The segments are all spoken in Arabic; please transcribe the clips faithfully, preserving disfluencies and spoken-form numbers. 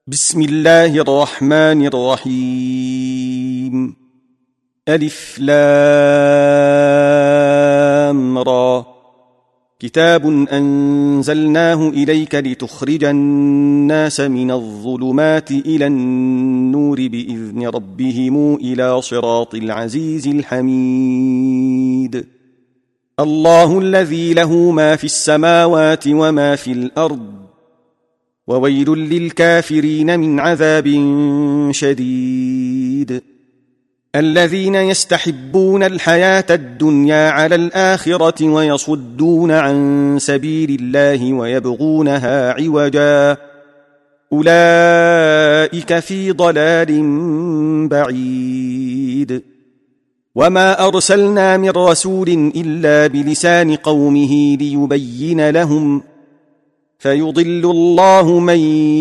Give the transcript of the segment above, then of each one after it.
بسم الله الرحمن الرحيم. ألف لام را. كتاب أنزلناه إليك لتخرج الناس من الظلمات إلى النور بإذن ربهم إلى صراط العزيز الحميد. الله الذي له ما في السماوات وما في الأرض، وويل للكافرين من عذاب شديد. الذين يستحبون الحياة الدنيا على الآخرة ويصدون عن سبيل الله ويبغونها عوجا، أولئك في ضلال بعيد. وما أرسلنا من رسول إلا بلسان قومه ليبين لهم، فيضل الله من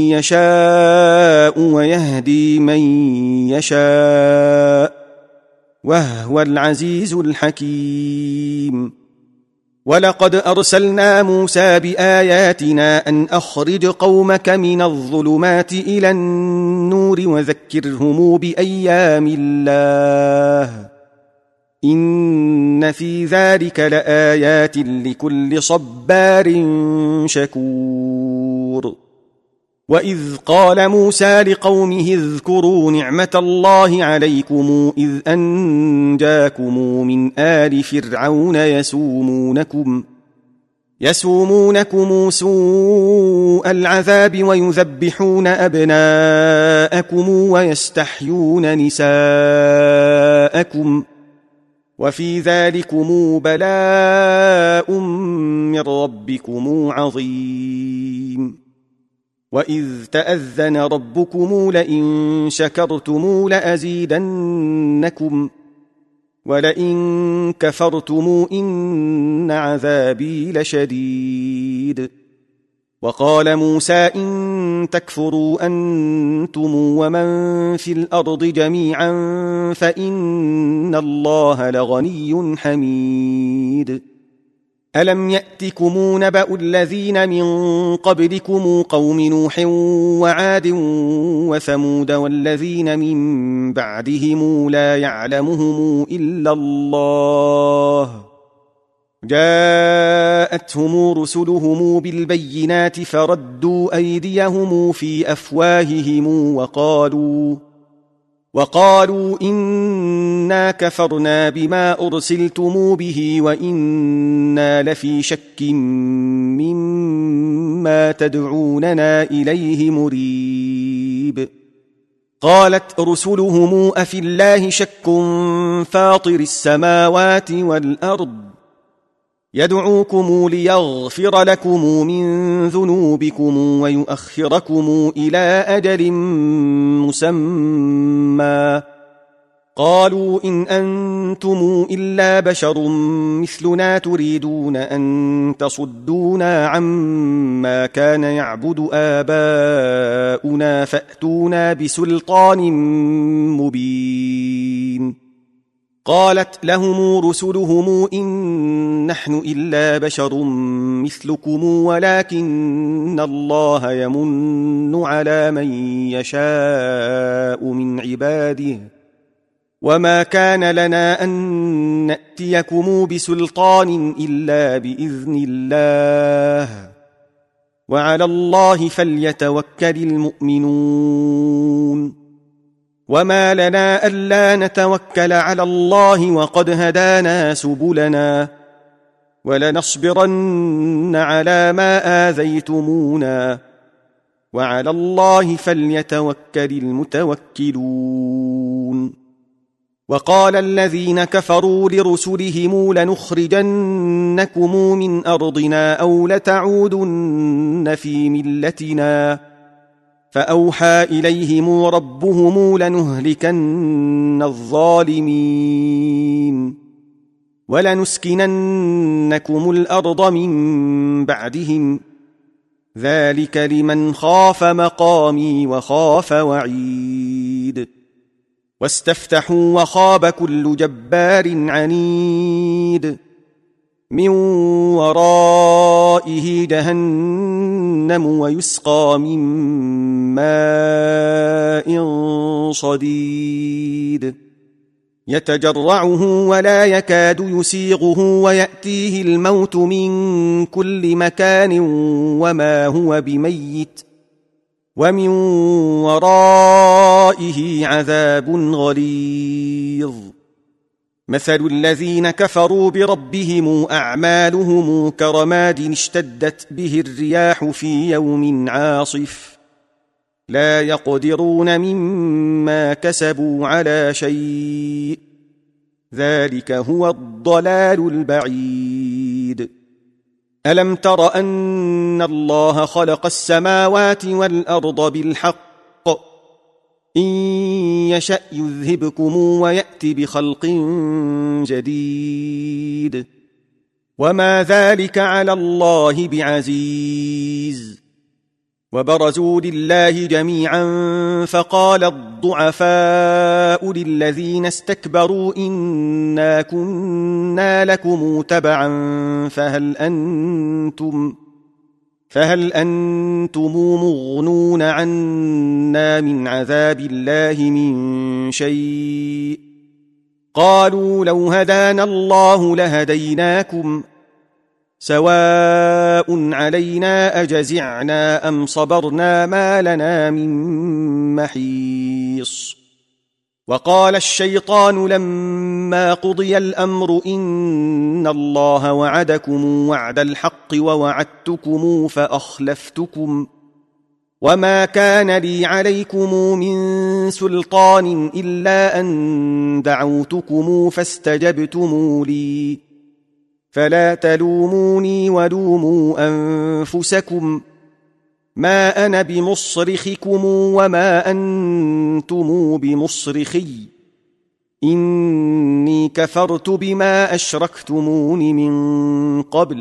يشاء ويهدي من يشاء، وهو العزيز الحكيم. ولقد أرسلنا موسى بآياتنا أن أخرج قومك من الظلمات إلى النور وذكرهم بأيام الله، إن في ذلك لآيات لكل صبار شكور. وإذ قال موسى لقومه اذكروا نعمة الله عليكم إذ أنجاكم من آل فرعون يسومونكم يسومونكم سوء العذاب ويذبحون أبناءكم ويستحيون نساءكم، وفي ذلكم بلاء من ربكم عظيم. وإذ تأذن ربكم لئن شكرتم لأزيدنكم ولئن كفرتم إن عذابي لشديد. وقال موسى إن تكفروا أنتم ومن في الأرض جميعا فإن الله لغني حميد. ألم يأتكم نبأ الذين من قبلكم قوم نوح وعاد وثمود والذين من بعدهم لا يعلمهم إلا الله، جاءتهم رسلهم بالبينات فردوا أيديهم في أفواههم وقالوا وقالوا إنا كفرنا بما أرسلتم به وإنا لفي شك مما تدعوننا إليه مريب. قالت رسلهم أفي الله شك فاطر السماوات والأرض، يدعوكم ليغفر لكم من ذنوبكم ويؤخركم إلى أجل مسمى. قالوا إن أنتم إلا بشر مثلنا تريدون أن تصدونا عما كان يعبد آباؤنا فأتونا بسلطان مبين. قالت لهم رسلهم إن نحن إلا بشر مثلكم ولكن الله يمن على من يشاء من عباده، وما كان لنا أن نأتيكم بسلطان إلا بإذن الله، وعلى الله فليتوكل المؤمنون. وما لنا ألا نتوكل على الله وقد هدانا سبلنا، ولنصبرن على ما آذيتمونا، وعلى الله فليتوكل المتوكلون. وقال الذين كفروا لرسلهم لنخرجنكم من أرضنا أو لتعودن في ملتنا، فأوحى إليهم ربهم لنهلكن الظالمين ولنسكننكم الأرض من بعدهم، ذلك لمن خاف مقامي وخاف وعيد. واستفتحوا وخاب كل جبار عنيد، من ورائه جهنم ويسقى من ماء صديد يتجرعه ولا يكاد يسيغه ويأتيه الموت من كل مكان وما هو بميت ومن ورائه عذاب غليظ مثل الذين كفروا بربهم أعمالهم كرماد اشتدت به الرياح في يوم عاصف لا يقدرون مما كسبوا على شيء ذلك هو الضلال البعيد ألم تر أن الله خلق السماوات والأرض بالحق إن يشأ يذهبكم ويأت بخلق جديد وما ذلك على الله بعزيز وبرزوا لله جميعا فقال الضعفاء للذين استكبروا إنا كنا لكم تبعا فهل أنتم فهل أنتم مغنون عنا من عذاب الله من شيء قالوا لو هدانا الله لهديناكم سواء علينا أجزعنا أم صبرنا ما لنا من محيص وقال الشيطان لما قضي الأمر إن الله وعدكم وعد الحق ووعدتكم فأخلفتكم وما كان لي عليكم من سلطان إلا أن دعوتكم فاستجبتم لي فلا تلوموني ولوموا أنفسكم ما أنا بمصرخكم وما أنتم بمصرخي إني كفرت بما أشركتمون من قبل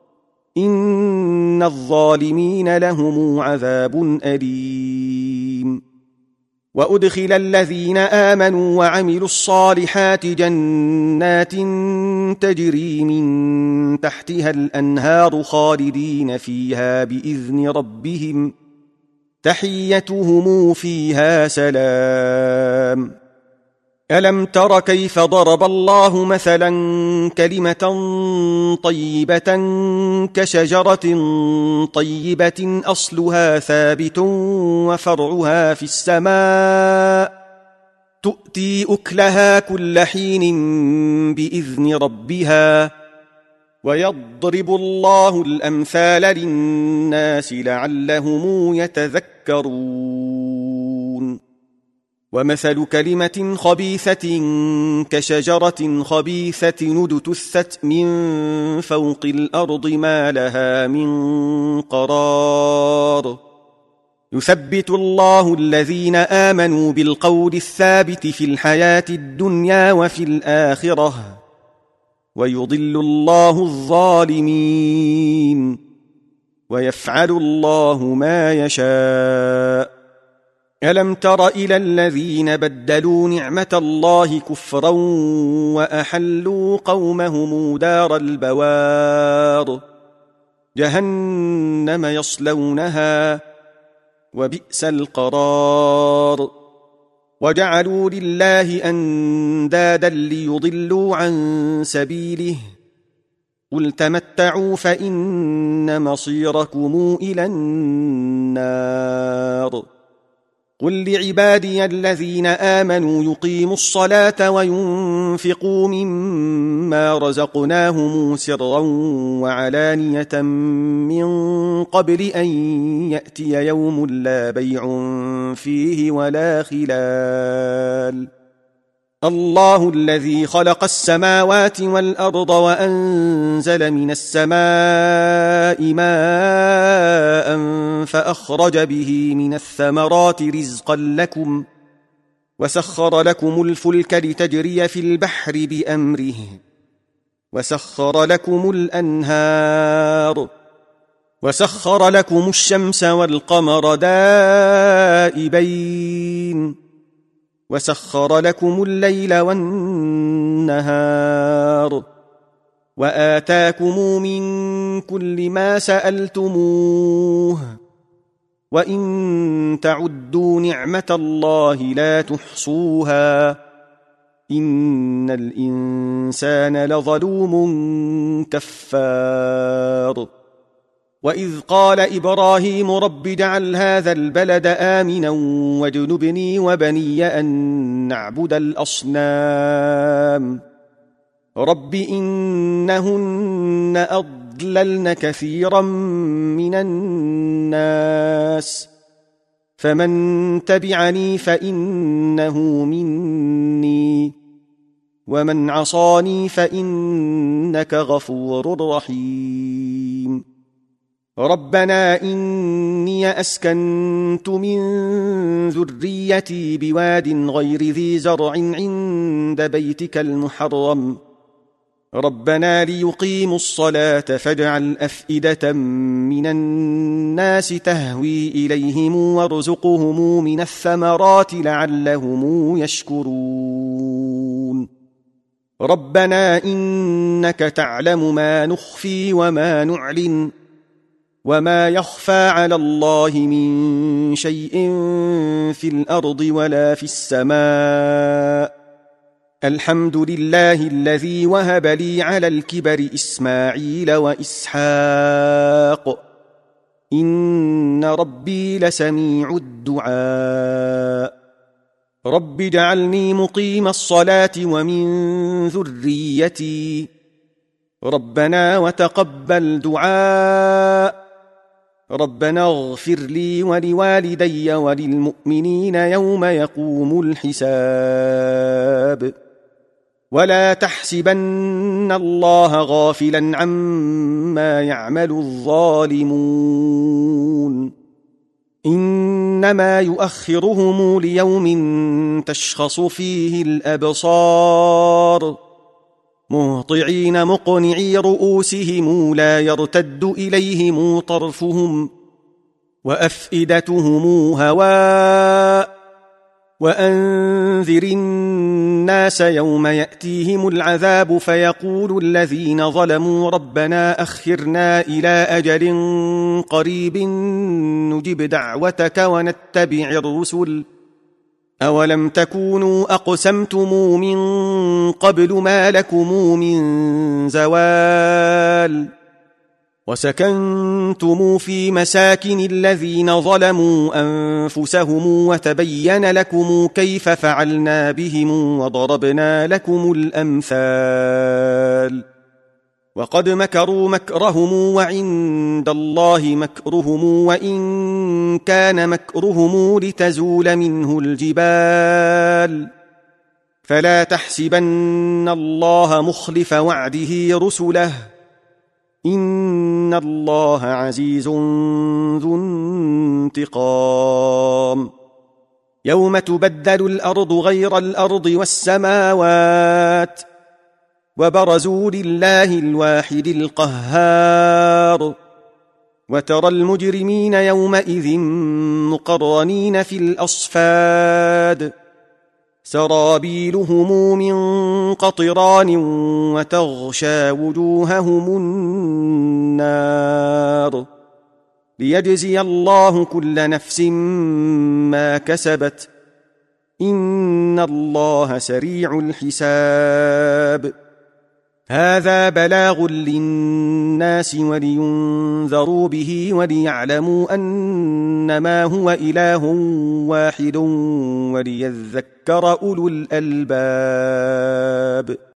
إن الظالمين لهم عذاب أليم وأدخل الذين آمنوا وعملوا الصالحات جنات تجري من تحتها الأنهار خالدين فيها بإذن ربهم تحيتهم فيها سلام ألم تر كيف ضرب الله مثلا كلمة طيبة كشجرة طيبة أصلها ثابت وفرعها في السماء تؤتي أكلها كل حين بإذن ربها ويضرب الله الأمثال للناس لعلهم يتذكرون ومثل كلمة خبيثة كشجرة خبيثة اجتثت من فوق الأرض ما لها من قرار يثبت الله الذين آمنوا بالقول الثابت في الحياة الدنيا وفي الآخرة ويضل الله الظالمين ويفعل الله ما يشاء ألم تر إلى الذين بدلوا نعمة الله كفرا وأحلوا قومهم دار البوار جهنم يصلونها وبئس القرار وجعلوا لله أندادا ليضلوا عن سبيله قل تمتعوا فإن مصيركم إلى النار قل لعبادي الذين آمنوا يقيموا الصلاة وينفقوا مما رزقناهم سرا وعلانية من قبل أن يأتي يوم لا بيع فيه ولا خلال الله الذي خلق السماوات والأرض وأنزل من السماء ماء فأخرج به من الثمرات رزقا لكم وسخر لكم الفلك لتجري في البحر بأمره وسخر لكم الأنهار وسخر لكم الشمس والقمر دائبين وسخر لكم الليل والنهار وآتاكم من كل ما سألتموه وإن تعدوا نعمة الله لا تحصوها إن الإنسان لظلوم كفار وإذ قال إبراهيم رب اجعل هذا البلد آمنا واجنبني وبني أن نعبد الأصنام رب إنهن أضللن كثيرا من الناس فمن تبعني فإنه مني ومن عصاني فإنك غفور رحيم ربنا إني أسكنت من ذريتي بواد غير ذي زرع عند بيتك المحرم ربنا ليقيموا الصلاة فاجعل أفئدة من الناس تهوي إليهم وارزقهم من الثمرات لعلهم يشكرون ربنا إنك تعلم ما نخفي وما نعلن وما يخفى على الله من شيء في الأرض ولا في السماء الحمد لله الذي وهب لي على الكبر إسماعيل وإسحاق إن ربي لسميع الدعاء رب اجعلني مقيم الصلاة ومن ذريتي ربنا وتقبل دعاء ربنا اغفر لي ولوالدي وللمؤمنين يوم يقوم الحساب ولا تحسبن الله غافلا عما يعمل الظالمون إنما يؤخرهم ليوم تشخص فيه الأبصار مهطعين مقنعي رؤوسهم لا يرتد إليهم طرفهم وأفئدتهم هواء وأنذر الناس يوم يأتيهم العذاب فيقول الذين ظلموا ربنا أخرنا إلى أجل قريب نجب دعوتك ونتبع الرسل أولم تكونوا أقسمتم من قبل ما لكم من زوال وسكنتم في مساكن الذين ظلموا أنفسهم وتبين لكم كيف فعلنا بهم وضربنا لكم الأمثال وقد مكروا مكرهم وعند الله مكرهم وإن كان مكرهم لتزول منه الجبال فلا تحسبن الله مخلف وعده رسله إن الله عزيز ذو انتقام يوم تبدل الأرض غير الأرض والسماوات وبرزوا لله الواحد القهار وترى المجرمين يومئذ مقرنين في الأصفاد سرابيلهم من قطران وتغشى وجوههم النار ليجزي الله كل نفس ما كسبت إن الله سريع الحساب هذا بلاغ للناس ولينذروا به وليعلموا أنما هو إله واحد وليذكر أولو الألباب